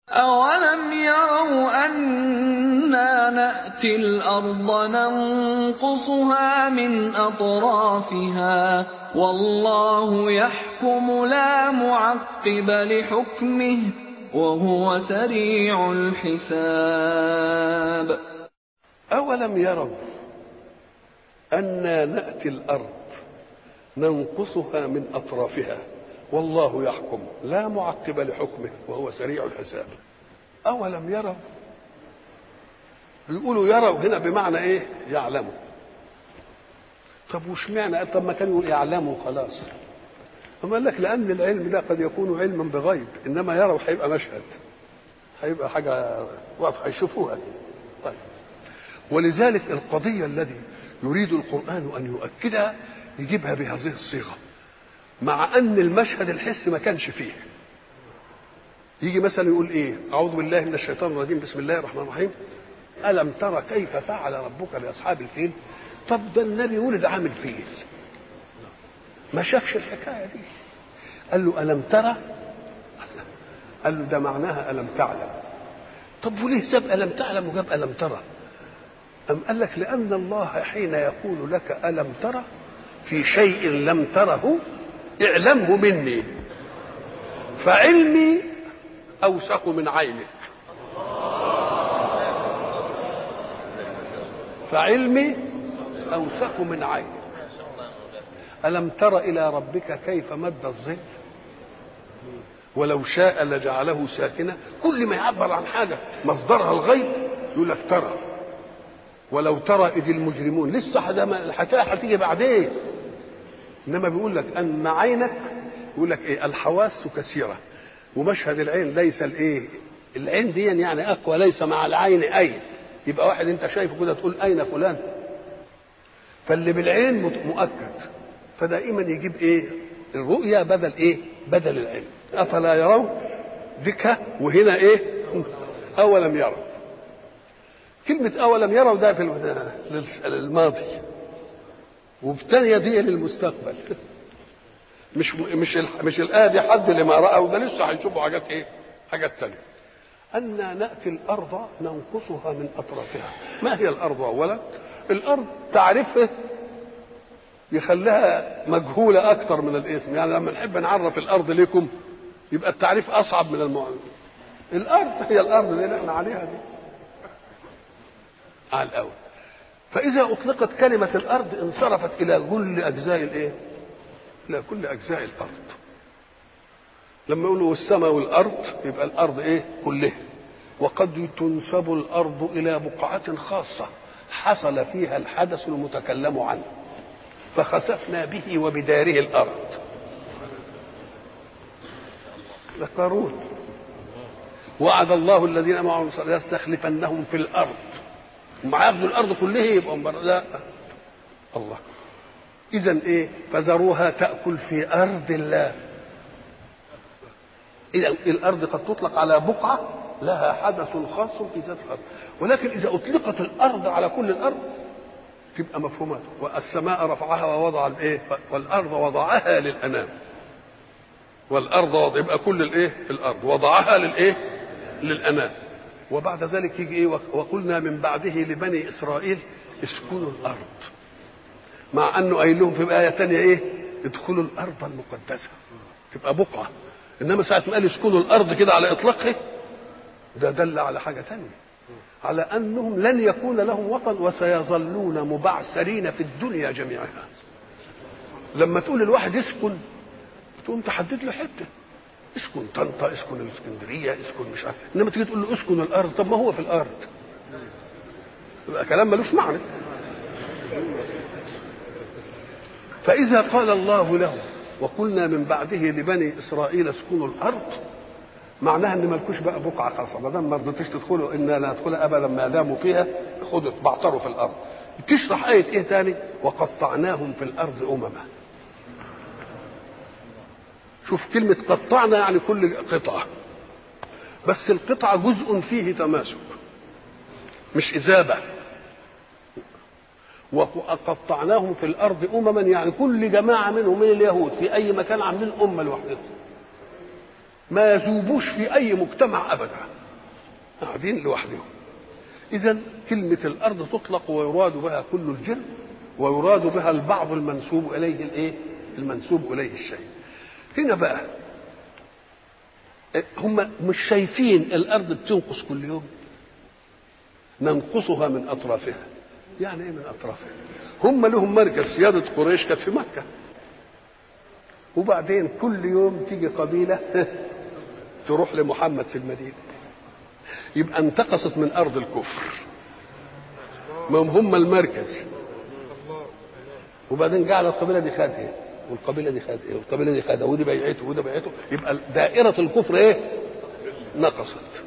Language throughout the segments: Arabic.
أَوَلَمْ يَرَوْا أَنَّا نَأْتِي الْأَرْضَ نَنقُصُهَا مِنْ أَطْرَافِهَا ۚ وَاللَّهُ يَحْكُمُ لَا مُعَقِّبَ لِحُكْمِهِ ۚ وَهُوَ سَرِيعُ الْحِسَابِ. أَوَلَمْ يَرَوْا أَنَّا نَأْتِي الْأَرْضَ ننقصها من أطرافها والله يحكم لا معقب لحكمه وهو سريع الحساب. أولم يروا، يقولوا يروا هنا بمعنى ايه؟ يعلموا. طب وش معنى؟ طب ما كانوا يقول يعلموا خلاص. أما قال لك لأن العلم ده قد يكون علما بغيب، إنما يروا هيبقى مشهد، هيبقى حاجة واضحة هيشوفوها. طيب، ولذلك القضية الذي يريد القرآن أن يؤكدها يجيبها بهذه الصيغة، مع ان المشهد الحسي ما كانش فيه. يجي مثلا يقول ايه؟ اعوذ بالله من الشيطان الرجيم، بسم الله الرحمن الرحيم، الم ترى كيف فعل ربك باصحاب الفيل. طب ده النبي ولد عامل فيل، ما شافش الحكايه دي. قال له الم ترى، قال له ده معناها الم تعلم. طب وليه ساب الم تعلم وجاب الم ترى؟ ام قال لك لان الله حين يقول لك الم ترى في شيء لم تره اعلمه مني، فعلمي اوثق من عينك، فعلمي اوثق من عينك. الم تر الى ربك كيف مد الظل ولو شاء لجعله ساكنا. كل ما يعبر عن حاجه مصدرها الغيب يقول لك ترى، ولو ترى اذ المجرمون. لسه الحكايه هتيجي بعدين، انما بيقول لك ان عينك، يقول لك ايه؟ الحواس كثيره، ومشهد العين ليس الايه؟ العين دي يعني اقوى، ليس مع العين اين. يبقى واحد انت شايفه كده تقول اين فلان؟ فاللي بالعين مؤكد، فدائما يجيب ايه؟ الرؤيا بدل ايه؟ بدل العين. افلا يروا دكه، وهنا ايه؟ اولم يروا. كلمه اولم يروا ده في الماضي، وبالتالي دي للمستقبل. مش الآية دي حد لما رأوا، ده لسه هيشوفوا حاجات ايه؟ حاجات تانية. أنا نأتي الأرض ننقصها من أطرافها. ما هي الأرض أولا؟ الأرض تعرفه يخليها مجهولة أكثر من الاسم. يعني لما نحب نعرف الأرض لكم يبقى التعريف أصعب من المعرفة. الأرض هي الأرض اللي احنا عليها دي على الأول. فإذا أطلقت كلمة الأرض انصرفت إلى كل أجزاء الإيه؟ إلى كل أجزاء الأرض. لما يقولوا السماء والأرض يبقى الأرض إيه؟ كلها. وقد تنسب الأرض إلى بقعة خاصة حصل فيها الحدث المتكلم عنه، فخسفنا به وبداره الأرض. لقارون وعد الله الذين آمنوا ليستخلفنهم في الأرض. وما ياخذوا الأرض كلها يبقى لا الله. إذن إيه؟ فذروها تأكل في أرض الله. إذا الأرض قد تطلق على بقعة لها حدث خاص في ذات الأرض، ولكن إذا أطلقت الأرض على كل الأرض تبقى مفهومات. والسماء رفعها ووضع الإيه؟ والأرض وضعها للأنام. والأرض يبقى كل الإيه؟ الأرض وضعها للإيه؟ للأنام. وبعد ذلك يجي إيه؟ وقلنا من بعده لبني إسرائيل اسكنوا الأرض، مع أنه قايل لهم في آية تانية إيه؟ ادخلوا الأرض المقدسة، تبقى بقعة. إنما ساعة ما قال اسكنوا الأرض كده على إطلاقه ده دل على حاجة تانية، على أنهم لن يكون لهم وطن وسيظلون مبعثرين في الدنيا جميعها. لما تقول الواحد اسكن تقوم تحدد له حتة، اسكن طنطا، اسكن الاسكندرية، اسكن مش عارف. إنما تيجي تقول له اسكن الأرض، طب ما هو في الأرض، يبقى كلام ملوش معنى. فإذا قال الله له وقلنا من بعده لبني إسرائيل اسكنوا الأرض، معناها ان مالكوش بقى بقعه خاصه. ما دام ما رضيتوش تدخلوا انا لا ندخلها ابدا ما داموا فيها، خدوا بعتروا في الارض. تشرح ايه ايه تاني؟ وقطعناهم في الارض امما. شوف كلمه قطعنا يعني كل قطعه، بس القطعه جزء فيه تماسك مش اذابه. وقطعناهم في الارض امما يعني كل جماعه منهم من اليهود في اي مكان عاملين امه لوحدهم. ما يذوبوش في أي مجتمع أبدا، قاعدين لوحدهم. إذن كلمة الأرض تطلق ويراد بها كل الجن، ويراد بها البعض المنسوب إليه الإيه؟ المنسوب إليه الشيء. هنا بقى هم مش شايفين الأرض بتنقص كل يوم؟ ننقصها من أطرافها. يعني إيه من أطرافها؟ هم لهم مركز، سيادة قريش كانت في مكة، وبعدين كل يوم تيجي قبيلة تروح لمحمد في المدينة، يبقى انتقصت من أرض الكفر، ما هم المركز. وبعدين جعل القبيلة دي خدها والقبيلة دي خدها والقبيلة دي خدها، ودي بيعته وده بيعته، يبقى دائرة الكفر ايه؟ نقصت.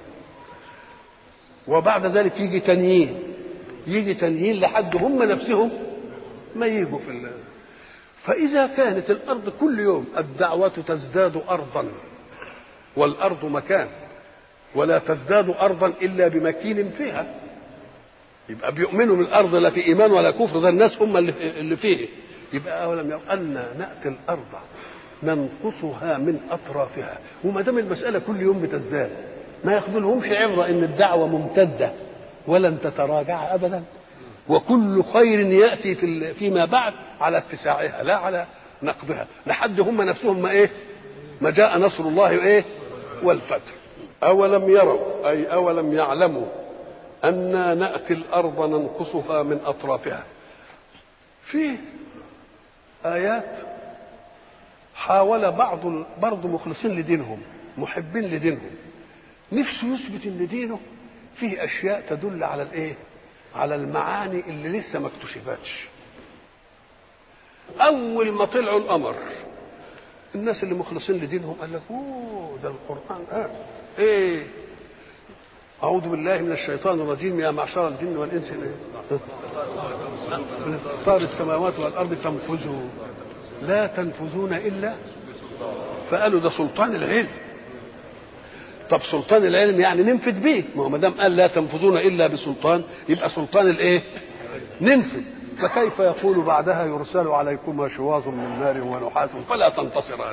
وبعد ذلك يجي تنيين لحد هم نفسهم ما يجوا في الله. فإذا كانت الأرض كل يوم الدعوة تزداد أرضا، والأرض مكان، ولا تزداد أرضا إلا بمكين فيها، يبقى بيؤمنوا بالأرض لا في إيمان ولا كفر، ده الناس هم اللي فيه. يبقى أولم يروا أن نأتي الأرض ننقصها من أطرافها. وما دام المسألة كل يوم بتزداد، ما ياخذلهمش عبرة إن الدعوة ممتدة ولن تتراجع أبدا، وكل خير يأتي فيما بعد على اتساعها لا على نقضها، لحد هم نفسهم ما جاء نصر الله والفتح. أولم يروا أي أولم يعلموا أن نأتي الأرض ننقصها من أطرافها. في آيات حاول بعض مخلصين لدينهم محبين لدينهم نفسه يثبت ان دينه فيه اشياء تدل على على المعاني اللي لسه ما اكتشفتش. اول ما طلعوا القمر الناس اللي مخلصين لدينهم قال لك ده القرآن أعوذ بالله من الشيطان الرجيم، يا معشر الجن والإنس من أقطار السماوات والأرض فانفذوا لا تنفذون إلا. فقالوا ده سلطان العلم. طب سلطان العلم يعني ننفذ به، ما دام قال لا تنفذون إلا بسلطان يبقى سلطان ننفذ. فكيف يقول بعدها يرسل عليكما شواظ من نار ونحاس فلا تنتصران؟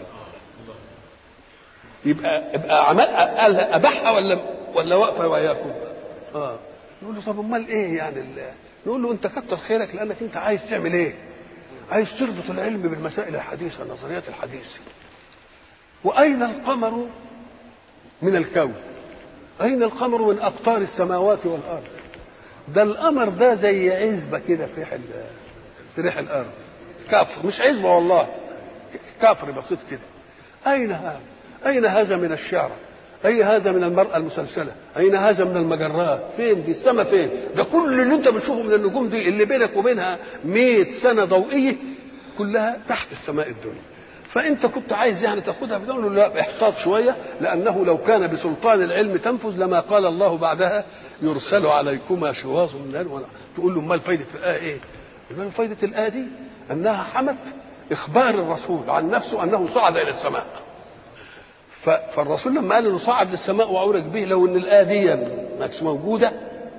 يبقى عمل قال أبحها ولا واقفه وياكم؟ نقول له طب امال يعني نقول له انت كتر خيرك لانك انت عايز تعمل عايز تربط العلم بالمسائل الحديثه، النظريات الحديثه. واين القمر من الكون؟ اين القمر من اقطار السماوات والارض؟ ده القمر ده زي عزبه كده في ريح الارض، كفر، مش عزبه والله، كفر بسيط كده. اين هذا من الشعر؟ أي هذا من المرأة المسلسلة؟ أين هذا من المجرات؟ فين دي السماء؟ فين ده؟ كل اللي انت بتشوفه من النجوم دي اللي بينك وبينها 100 سنة ضوئية كلها تحت السماء الدنيا. فانت كنت عايز تاخدها بدون له لا احتاط شوية، لأنه لو كان بسلطان العلم تنفذ لما قال الله بعدها يرسل عليكما شواظ من نار. تقول له امال فايدة الآية ايه؟ فايدة الآية دي أنها حمت إخبار الرسول عن نفسه أنه صعد إلى السماء. فالرسول لما قال انه صعد للسماء وعرج به، لو ان الآية دي ما كانتش موجودة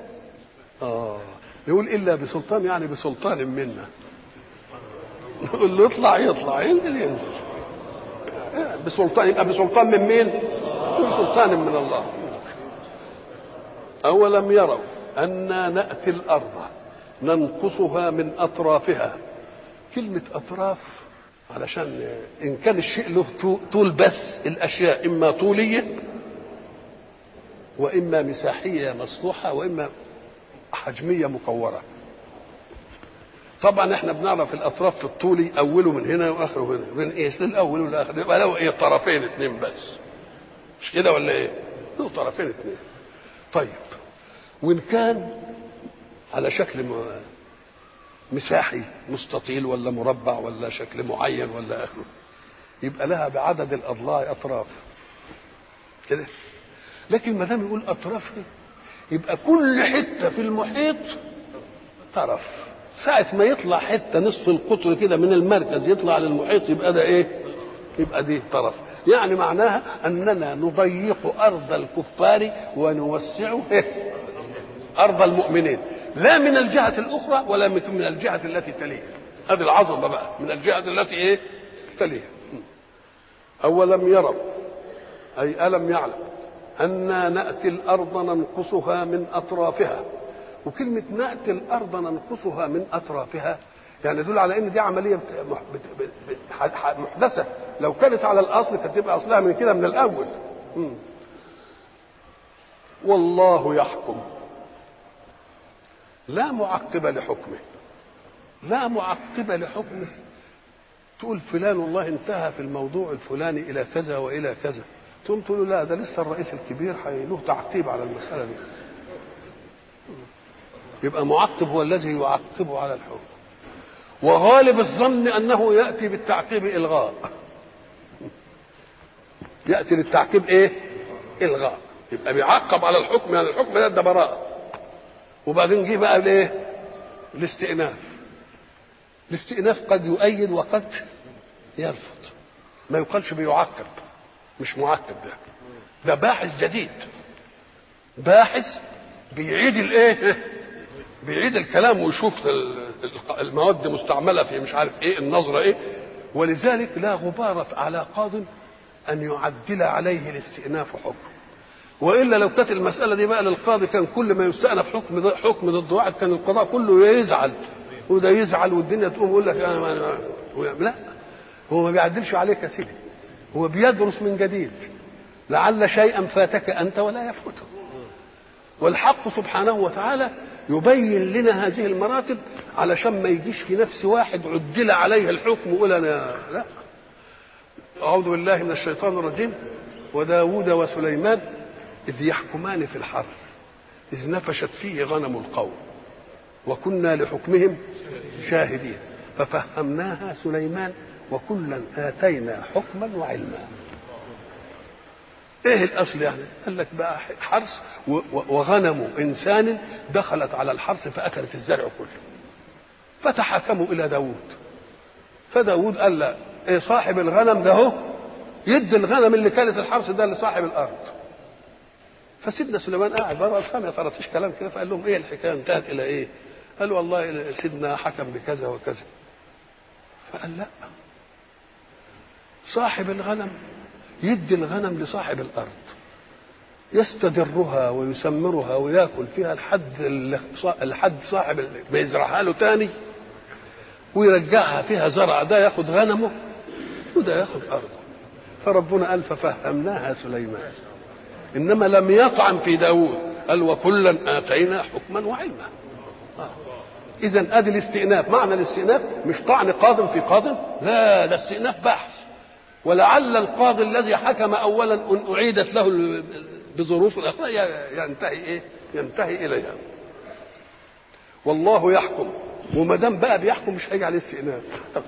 يقول إلا بسلطان، يعني بسلطان منا. نقول له يطلع ينزل بسلطان. يبقى بسلطان من مين؟ بسلطان من الله. أولم يروا أنا نأتي الأرض ننقصها من أطرافها. كلمة أطراف علشان إن كان الشيء له طول، بس الأشياء إما طولية وإما مساحية مسطوحة وإما حجمية مكورة. طبعا احنا بنعرف الأطراف في الطولي أوله من هنا وآخره هنا، من للأول والآخر، يبقى له طرفين اتنين بس، مش كده ولا له طرفين اتنين. طيب وإن كان على شكل مساحي مستطيل ولا مربع ولا شكل معين ولا اخره، يبقى لها بعدد الاضلاع اطراف كده. لكن ما دام يقول اطراف يبقى كل حته في المحيط طرف. ساعه ما يطلع حته نصف القطر كده من المركز يطلع للمحيط يبقى ده يبقى دي طرف. يعني معناها اننا نضيق ارض الكفار ونوسع ارض المؤمنين، لا من الجهة الأخرى ولا من الجهة التي تليها. هذه العظمة بقى من الجهة التي تليها. أولم يروا أي ألم يعلم أنا نأتي الأرض ننقصها من أطرافها. وكلمة نأتي الأرض ننقصها من أطرافها يعني يدل على ان دي عمليه محدثه. لو كانت على الاصل كانت تبقى اصلها من كده من الاول. والله يحكم لا معقب لحكمه. لا معقب لحكمه. تقول فلان والله انتهى في الموضوع الفلاني الى كذا والى كذا، تقوم تقول له لا ده لسه الرئيس الكبير له تعقيب على المساله دي. يبقى معقب هو الذي يعقبه على الحكم. وغالب الظن انه ياتي بالتعقيب الغاء. ياتي للتعقيب ايه؟ الغاء. يبقى بيعقب على الحكم يعني الحكم ده براءه. وبعدين جه بقى الايه؟ الاستئناف. الاستئناف قد يؤيد وقد يرفض. ما يقالش بيعقب، مش معقب. ده باحث جديد، باحث بيعيد الايه؟ بيعيد الكلام ويشوف المواد مستعمله في مش عارف ايه، النظره ايه. ولذلك لا غبار على قاض ان يعدل عليه الاستئناف حكم. والا لو كانت المساله دي بقى للقاضي كان كل ما يستأنف حكم ضد واحد كان القضاء كله يزعل، وده يزعل والدنيا تقوم يقول لك انا لا، هو ما بيعدلش عليك يا سيدي، هو بيدرس من جديد لعل شيئا فاتك انت ولا يفوته. والحق سبحانه وتعالى يبين لنا هذه المراتب علشان ما يجيش في نفس واحد عدل عليه الحكم ويقول انا لا. اعوذ بالله من الشيطان الرجيم. وداود وسليمان اذ يحكمان في الحرث اذ نفشت فيه غنم القوم وكنا لحكمهم شاهدين ففهمناها سليمان وكلا آتينا حكما وعلما. ايه الاصل يعني؟ قال لك بقى حرث وغنم انسان دخلت على الحرث فاكلت الزرع كله فتحاكموا الى داود. فداود قال لا، إيه صاحب الغنم ده هو يدي الغنم اللي كانت الحرث ده لصاحب الارض. فسيدنا سليمان قاعد بره سامع طرطيش كلام كده، فقال لهم ايه الحكايه انتهت الى ايه؟ قالوا والله سيدنا حكم بكذا وكذا. فقال لا، صاحب الغنم يدي الغنم لصاحب الارض يستدرها ويسمرها وياكل فيها لحد صاحب بيزرعها له تاني ويرجعها فيها زرع، ده ياخد غنمه وده ياخد ارضه. فربنا قال ففهمناها سليمان، انما لم يطعن في داود، قال وكلا اتينا حكما وعلما. اذا ادي الاستئناف. معنى الاستئناف مش طعن قاض في قاض، لا، ده استئناف بحث. ولعل القاضي الذي حكم اولا ان اعيدت له بظروف اخرى ينتهي ايه؟ ينتهي اليها. والله يحكم، وما دام بقى بيحكم مش هيجي عليه استئناف.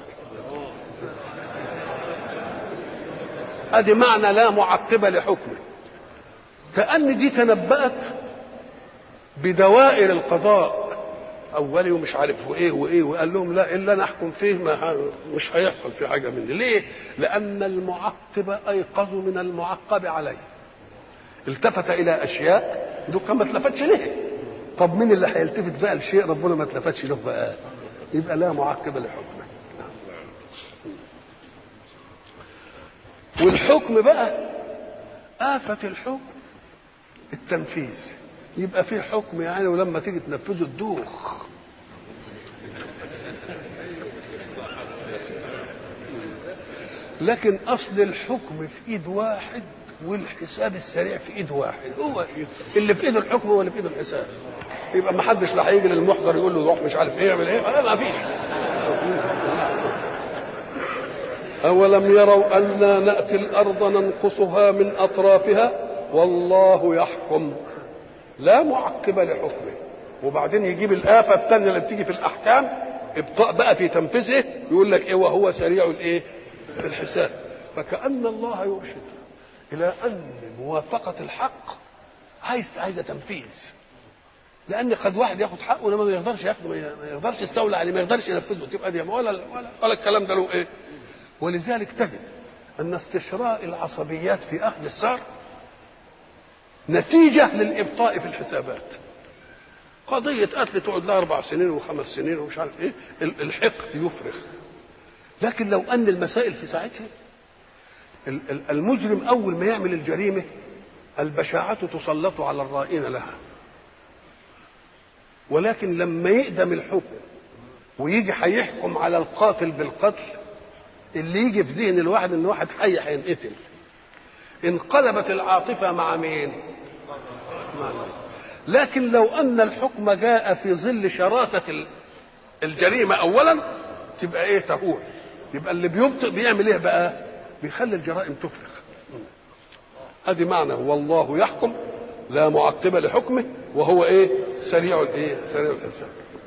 ادي معنى لا معقب لحكمه. كأن دي تنبأت بدوائر القضاء اولي ومش عارف وايه وايه، وقال لهم لا الا نحكم فيه مش هيحصل في حاجه مني. ليه؟ لان المعقب ايقظ من المعقب عليه. التفت الى اشياء دوكا ما اتلفتش ليه. طب مين اللي هيلتفت بقى لشيء ربنا ما اتلفتش له بقى؟ يبقى لا معقب لحكمه. والحكم بقى آفة الحكم التنفيذ. يبقى فيه حكم يعني ولما تيجي تنفذه تدوخ. لكن اصل الحكم في ايد واحد والحساب السريع في ايد واحد. هو اللي في ايد الحكم هو اللي في ايد الحساب. يبقى ما حدش لا هيجي للمحضر يقول له روح مش عارف ايه يعمل ايه، ما فيش. اولم يروا انا ناتي الارض ننقصها من اطرافها والله يحكم لا معقب لحكمه. وبعدين يجيب الآفة الثانية اللي بتيجي في الأحكام، ابطاء بقى في تنفيذه، يقول لك إيه وهو سريع الإيه؟ الحساب. فكأن الله يرشد إلى أن موافقة الحق عايزة تنفيذ. لأن قد واحد ياخد حقه ولما ما يقدرش ياخده، ما يقدرش يستولى عليه، ما يقدرش ينفذه، تبقى دي ولا الكلام ده له إيه؟ ولذلك تجد أن استشراء العصبيات في أهل الثار نتيجة للإبطاء في الحسابات. قضية قتل تقعد لها 4 سنين و5 سنين ومش عارف ايه، الحقد يفرخ. لكن لو ان المسائل في ساعتها المجرم أول ما يعمل الجريمة البشاعة تسلط على الرائين لها، ولكن لما يقدم الحكم ويجي هيحكم على القاتل بالقتل، اللي يجي في ذهن الواحد ان واحد حي هينقتل، انقلبت العاطفة مع مين؟ لكن لو ان الحكم جاء في ظل شراسة الجريمة اولا تبقى ايه؟ تهون. يبقى اللي بيبطئ بيعمل ايه بقى؟ بيخلي الجرائم تفرخ. ادي معنى والله يحكم لا معقب لحكمه وهو ايه؟ سريع الايه؟ سريع الحساب.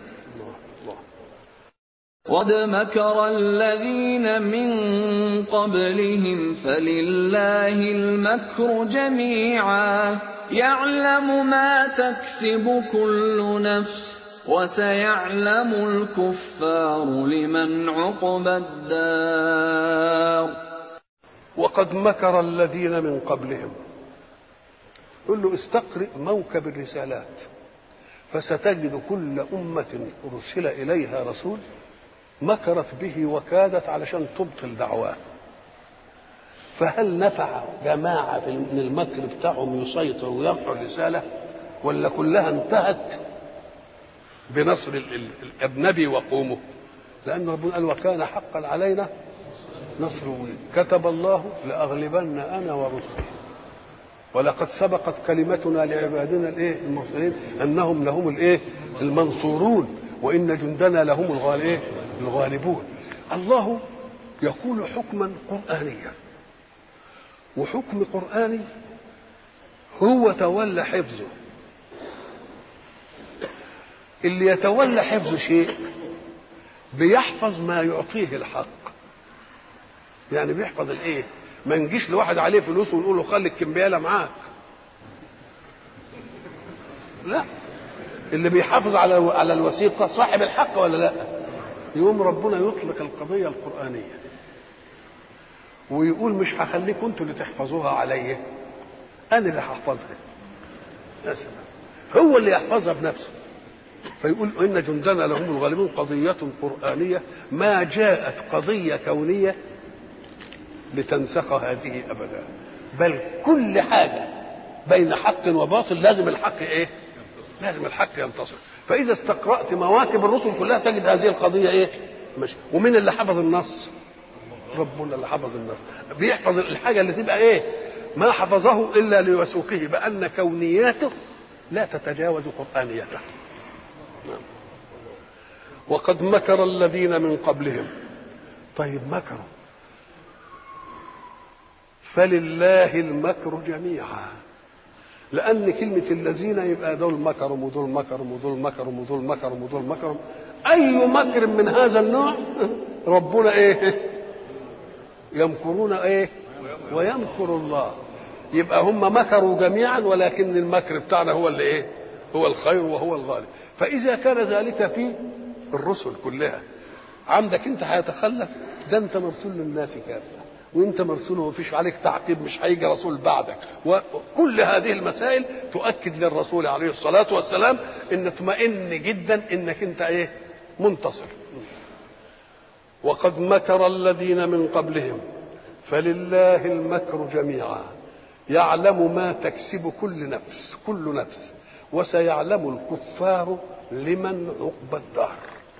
قد مكر الذين من قبلهم فلله المكر جميعا يعلم ما تكسب كل نفس وسيعلم الكفار لمن عقبى الدار. وقد مكر الذين من قبلهم. قل له استقرئ موكب الرسالات فستجد كل أمة أرسل إليها رسول مكرت به وكادت علشان تبطل دعواه. فهل نفع جماعة من المكر بتاعهم يسيطر ويرفع الرسالة، ولا كلها انتهت بنصر الأجنبي وقومه؟ لأن ربنا قال وكان حقا علينا نصر المؤمنين، كتب الله لأغلبن أنا ورسلي ولقد سبقت كلمتنا لعبادنا الايه المرسلين انهم لهم الايه المنصورون وان جندنا لهم الغالبون. الله يقول حكما قرآنيا، وحكم قرآني هو تولى حفظه. اللي يتولى حفظ شيء بيحفظ ما يعطيه الحق، يعني بيحفظ الايه؟ ما نجيش لواحد عليه فلوس ونقول له خلي الكمبياله معاك، لا، اللي بيحافظ على الوثيقه صاحب الحق ولا لا؟ يقوم ربنا يطلق القضيه القرآنيه ويقول مش هخليكم انتوا اللي تحفظوها عليا، انا اللي هحفظها. يا سلام، هو اللي يحفظها بنفسه. فيقول ان جندنا لهم الغالبون قضيه قرآنيه ما جاءت قضيه كونيه لتنسخ هذه ابدا، بل كل حاجه بين حق وباطل لازم الحق ايه؟ لازم الحق ينتصر. فاذا استقرأت مواكب الرسل كلها تجد هذه القضيه ايه؟ ماشي. ومين اللي حفظ النص؟ ربنا اللي حفظ النص. بيحفظ الحاجه اللي تبقى ايه؟ ما حفظه الا لوثوقه بان كونياته لا تتجاوز قرآنيته. وقد مكر الذين من قبلهم. طيب مكروا، فلله المكر جميعا، لأن كلمة الذين يبقى دول مكروا ودول مكروا ودول مكروا ودول مكروا ودول مكروا. أي مكر من هذا النوع ربنا إيه؟ يمكرون إيه؟ ويمكر الله. يبقى هم مكروا جميعا، ولكن المكر بتاعنا هو اللي إيه؟ هو الخير وهو الغالب. فإذا كان ذلك في الرسل كلها، عندك أنت هيتخلف؟ ده أنت مرسول للناس كافة، وانت مرسول ومفيش عليك تعقيب، مش هيجي رسول بعدك. وكل هذه المسائل تؤكد للرسول عليه الصلاة والسلام ان اطمئن جدا انك انت ايه؟ منتصر. وقد مكر الذين من قبلهم فلله المكر جميعا يعلم ما تكسب كل نفس وسيعلم الكفار لمن عقبى الدار.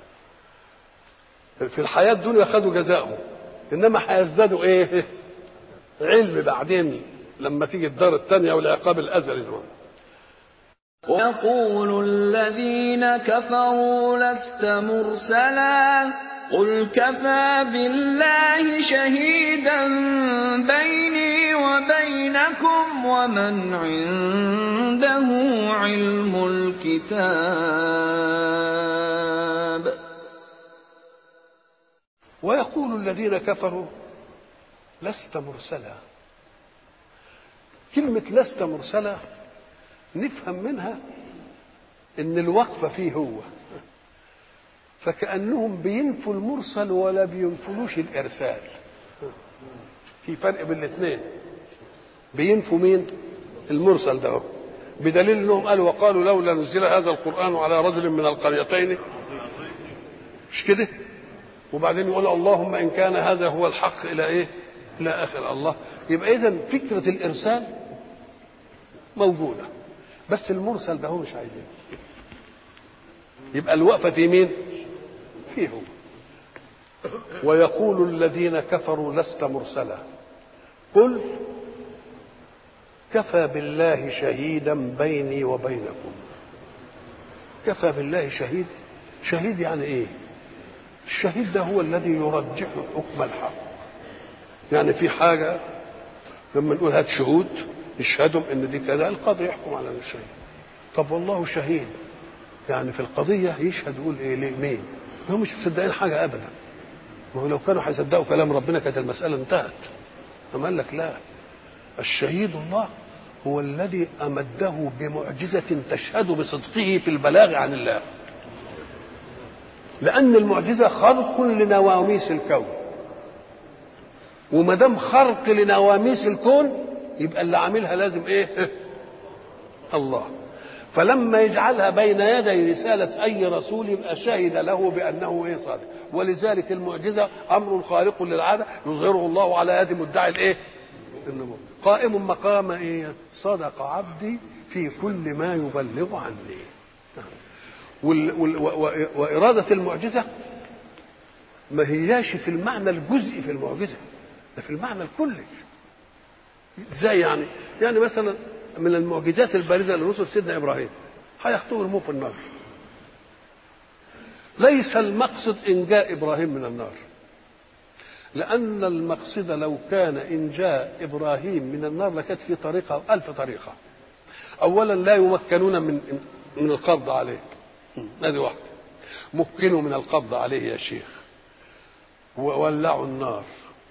في الحياة الدنيا خدوا جزاءهم، انما هيزدادوا ايه؟ علم بعدين لما تيجي الدار الثانيه والعقاب الازلي. ويقول الذين كفروا لست مرسلا قل كفى بالله شهيدا بيني وبينكم ومن عنده علم الكتاب. ويقول الذين كفروا لست مرسلا. كلمة لست مرسلا نفهم منها ان الوقفة فيه هو، فكأنهم بينفوا المرسل ولا بينفلوش الارسال. في فرق بين الاثنين. بينفوا مين؟ المرسل ده، بدليل انهم قالوا وقالوا لولا نزل هذا القرآن على رجل من القريتين، مش كده؟ وبعدين يقول اللهم ان كان هذا هو الحق الى ايه؟ إلى آخر الله. يبقى إذن فكرة الإرسال موجودة، بس المرسل ده هو مش عايزين. يبقى الوقفة في مين؟ فيه هو. ويقول الذين كفروا لست مرسلا قل كفى بالله شهيدا بيني وبينكم. كفى بالله شهيد. شهيد يعني ايه؟ الشهيد ده هو الذي يرجح حكم الحق. يعني في حاجة لما نقول هات شهود يشهدوا ان دي كذا، القاضي يحكم على الشيء. طب والله شهيد يعني في القضية يشهد يقول ايه ليه مين؟ هم مش مصدقين حاجة ابدا. ما هو لو كانوا هيصدقوا كلام ربنا كانت المسألة انتهت. أما قال لك لا، الشهيد الله هو الذي أمده بمعجزة تشهد بصدقه في البلاغ عن الله، لأن المعجزة خرق لنواميس الكون، وما دام خرق لنواميس الكون يبقى اللي عاملها لازم ايه؟ الله. فلما يجعلها بين يدي رسالة أي رسول يبقى شهد له بأنه ايه؟ صادق. ولذلك المعجزة أمر خارق للعادة يظهره الله على يد مدعي الايه؟ النبوة. قائم مقام ايه؟ صدق عبدي في كل ما يبلغ عني. وإرادة المعجزة ما هياش في المعنى الجزئي في المعجزة، ده في المعنى الكلي. ازاي يعني؟ يعني مثلا من المعجزات البارزة للرسل سيدنا إبراهيم هيخطئوا يرموه في النار. ليس المقصد إنجاء إبراهيم من النار، لأن المقصد لو كان إنجاء إبراهيم من النار لكانت في طريقة 1000 طريقة. أولا لا يمكنون من القبض عليه، هذه واحدة. مكنوا من القبض عليه يا شيخ وولعوا النار،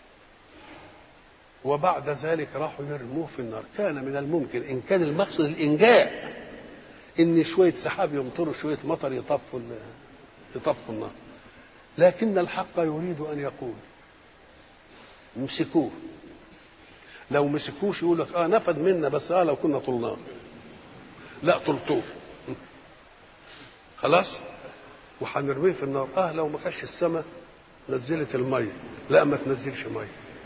وبعد ذلك راحوا يرموه في النار. كان من الممكن إن كان المقصد الإنجاء إن شوية سحاب يمطروا شوية مطر يطفوا النار، لكن الحق يريد أن يقول امسكوه. لو مسكوش يقول لك نفد منا، بس لو كنا طلناه. لا، طلتوه خلاص وهنرميه في النار. لو ما كانش السماء نزلت الميه، لا ما تنزلش ميه.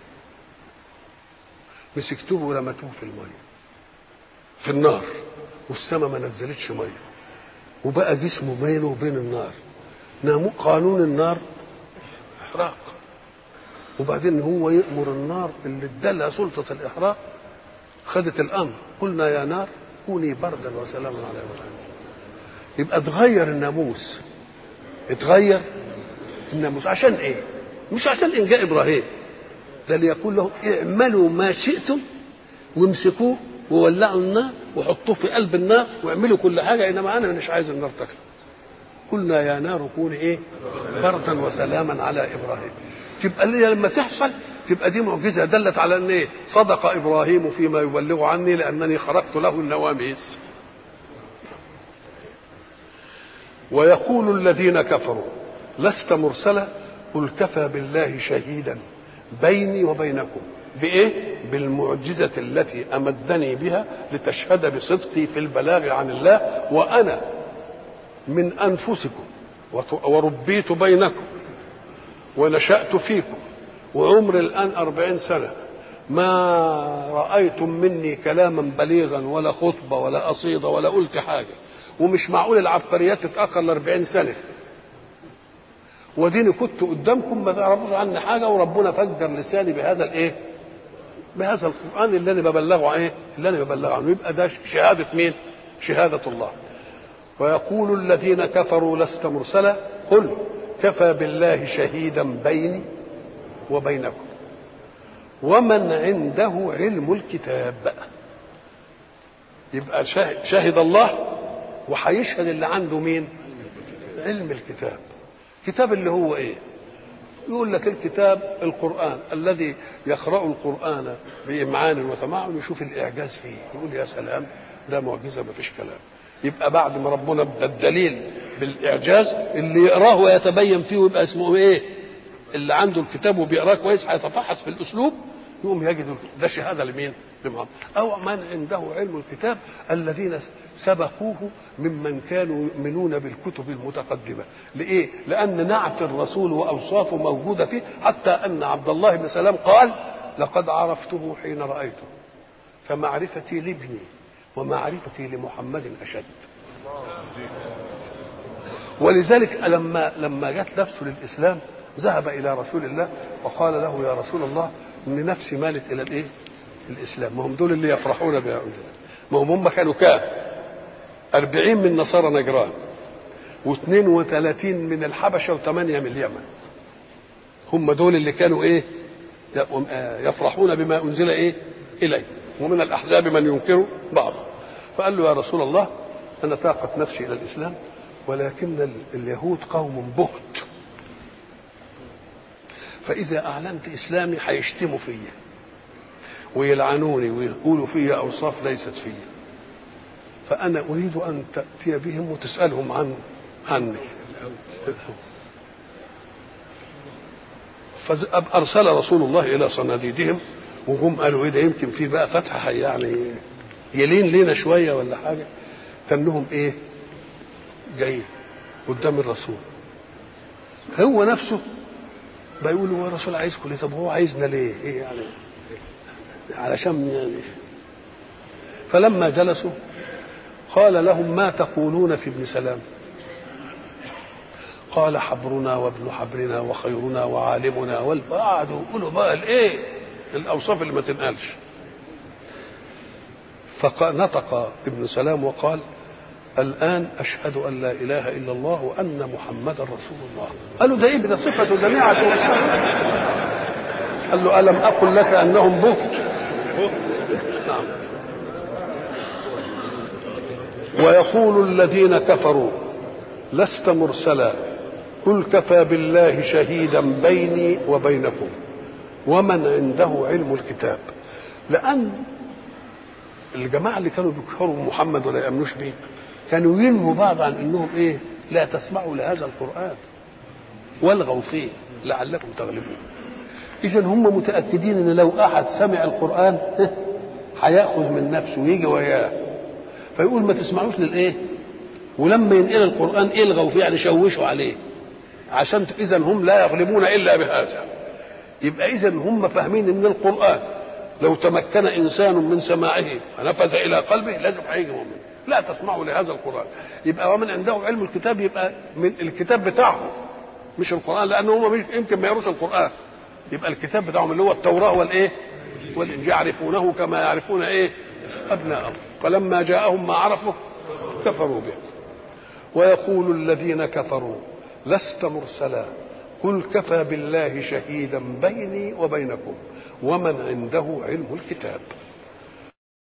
مسكتوه ورمتوه في الميه في النار والسماء ما نزلتش ميه، وبقى جسمه بينه وبين النار. قانون النار احراق، وبعدين هو يأمر النار اللي ادالها سلطة الإحراق خدت الأمر. قلنا يا نار كوني بردا وسلاما على إبراهيم. يبقى اتغير الناموس، اتغير الناموس. عشان ايه؟ مش عشان إنجاء إبراهيم، ده ليقول لهم اعملوا ما شئتم وامسكوه وولعوا النار وحطوه في قلب النار واعملوا كل حاجة، إنما أنا مش عايز النار تكفي. قلنا يا نار كوني ايه؟ بردا وسلاما على إبراهيم. تبقى لما تحصل تبقى دي معجزة دلت على ان ايه؟ صدق إبراهيم فيما يبلغ عني لأنني خرقت له النواميس. ويقول الذين كفروا لست مرسلا قل كفى بالله شهيدا بيني وبينكم. بإيه؟ بالمعجزة التي أمدني بها لتشهد بصدقي في البلاغ عن الله، وأنا من أنفسكم وربيت بينكم ونشأت فيكم وعمري الآن 40 سنة، ما رأيتم مني كلاما بليغا ولا خطبة ولا قصيدة ولا قلت حاجة، ومش معقول العبقريات تتأخر ل40 سنة، وديني كنت قدامكم ما تعرفوش عني حاجة، وربنا فجر لساني بهذا الايه؟ بهذا القرآن اللي انا ببلغه ايه؟ اللي انا ببلغه عنه. يبقى ده شهادة مين؟ شهادة الله. ويقول الذين كفروا لست مرسلا قل كفى بالله شهيدا بيني وبينكم ومن عنده علم الكتاب. يبقى شهد الله وهيشهد اللي عنده مين؟ علم الكتاب. كتاب اللي هو ايه؟ يقول لك الكتاب القرآن الذي يقرأ القرآن بإمعان وتمعن يشوف الإعجاز فيه يقول يا سلام ده معجزة ما فيش كلام. يبقى بعد ما ربنا ادى الدليل بالإعجاز اللي يقراه ويتبين فيه ويبقى اسمه ايه؟ اللي عنده الكتاب وبيقراه كويس هيتفحص في الأسلوب يقوم يجد ده شهادة لمين؟ لمحمد. أو من عنده علم الكتاب الذين سبقوه ممن كانوا يؤمنون بالكتب المتقدمة. لإيه؟ لأن نعت الرسول وأوصافه موجودة فيه، حتى أن عبد الله بن سلام قال لقد عرفته حين رأيته كمعرفتي لابني ومعرفتي لمحمد أشد. ولذلك لما جت نفسه للإسلام ذهب إلى رسول الله وقال له يا رسول الله إن نفسي مالت إلى الإيه؟ الإسلام. ما هم دول اللي يفرحون بها. ما هم كانوا كام؟ 40 من نصارى نجران و32 من الحبشة و8 من اليمن. هم دول اللي كانوا إيه؟ يفرحون بما أنزل إيه؟ إليه. ومن الأحزاب من ينكر بعضه. فقال له يا رسول الله أنا ساقت نفسي إلى الإسلام ولكن اليهود قوم بهت، فإذا أعلنت إسلامي هيشتموا فيا ويلعنوني ويقولوا فيا أوصاف ليست فيا، فأنا أريد أن تأتي بهم وتسألهم عني. فأرسل رسول الله إلى صناديدهم وهم قالوا إيه ده يمكن في بقى فتحة يعني يلين لينا شوية ولا حاجة. كأنهم إيه جايين قدام الرسول، هو نفسه بيقول هو الرسول عايزكم ليه؟ طب هو عايزنا ليه؟ ايه يعني؟ علشان يعني. فلما جلسوا قال لهم ما تقولون في ابن سلام؟ قال حبرنا وابن حبرنا وخيرنا وعالمنا والبعد. يقولوا بقى الايه الاوصاف اللي ما تنقالش. فنطق ابن سلام وقال الآن أشهد أن لا إله إلا الله وأن محمدا رسول الله. قالوا ده إيه ده صفة جميعة. قال له ألم أقل لك أنهم بهت؟ نعم. ويقول الذين كفروا لست مرسلا قل كفى بالله شهيدا بيني وبينكم ومن عنده علم الكتاب. لأن الجماعة اللي كانوا بيكفروا محمد ولا يأمنوش به كانوا ينهوا بعض عن انهم ايه لا تسمعوا لهذا القرآن والغوا فيه لعلكم تغلبون. اذا هم متأكدين ان لو احد سمع القرآن هيأخذ من نفسه ويجي وياه، فيقول ما تسمعوش للايه، ولما ينقل القرآن الغوا فيه يعني شوشوا عليه عشان اذا هم لا يغلبون الا بهذا. يبقى اذا هم فاهمين ان القرآن لو تمكن انسان من سماعه ونفذ الى قلبه لازم هيجي مؤمن. لا تسمعوا لهذا القرآن. يبقى ومن عنده علم الكتاب يبقى من الكتاب بتاعهم مش القرآن، لأنه هم يمكن ما يروش القرآن. يبقى الكتاب بتاعهم اللي هو التوراة والإيه والإنجيل يعرفونه كما يعرفون إيه أبناءهم. فلما جاءهم ما عرفوا كفروا به. ويقول الذين كفروا لست مرسلا قل كفى بالله شهيدا بيني وبينكم ومن عنده علم الكتاب.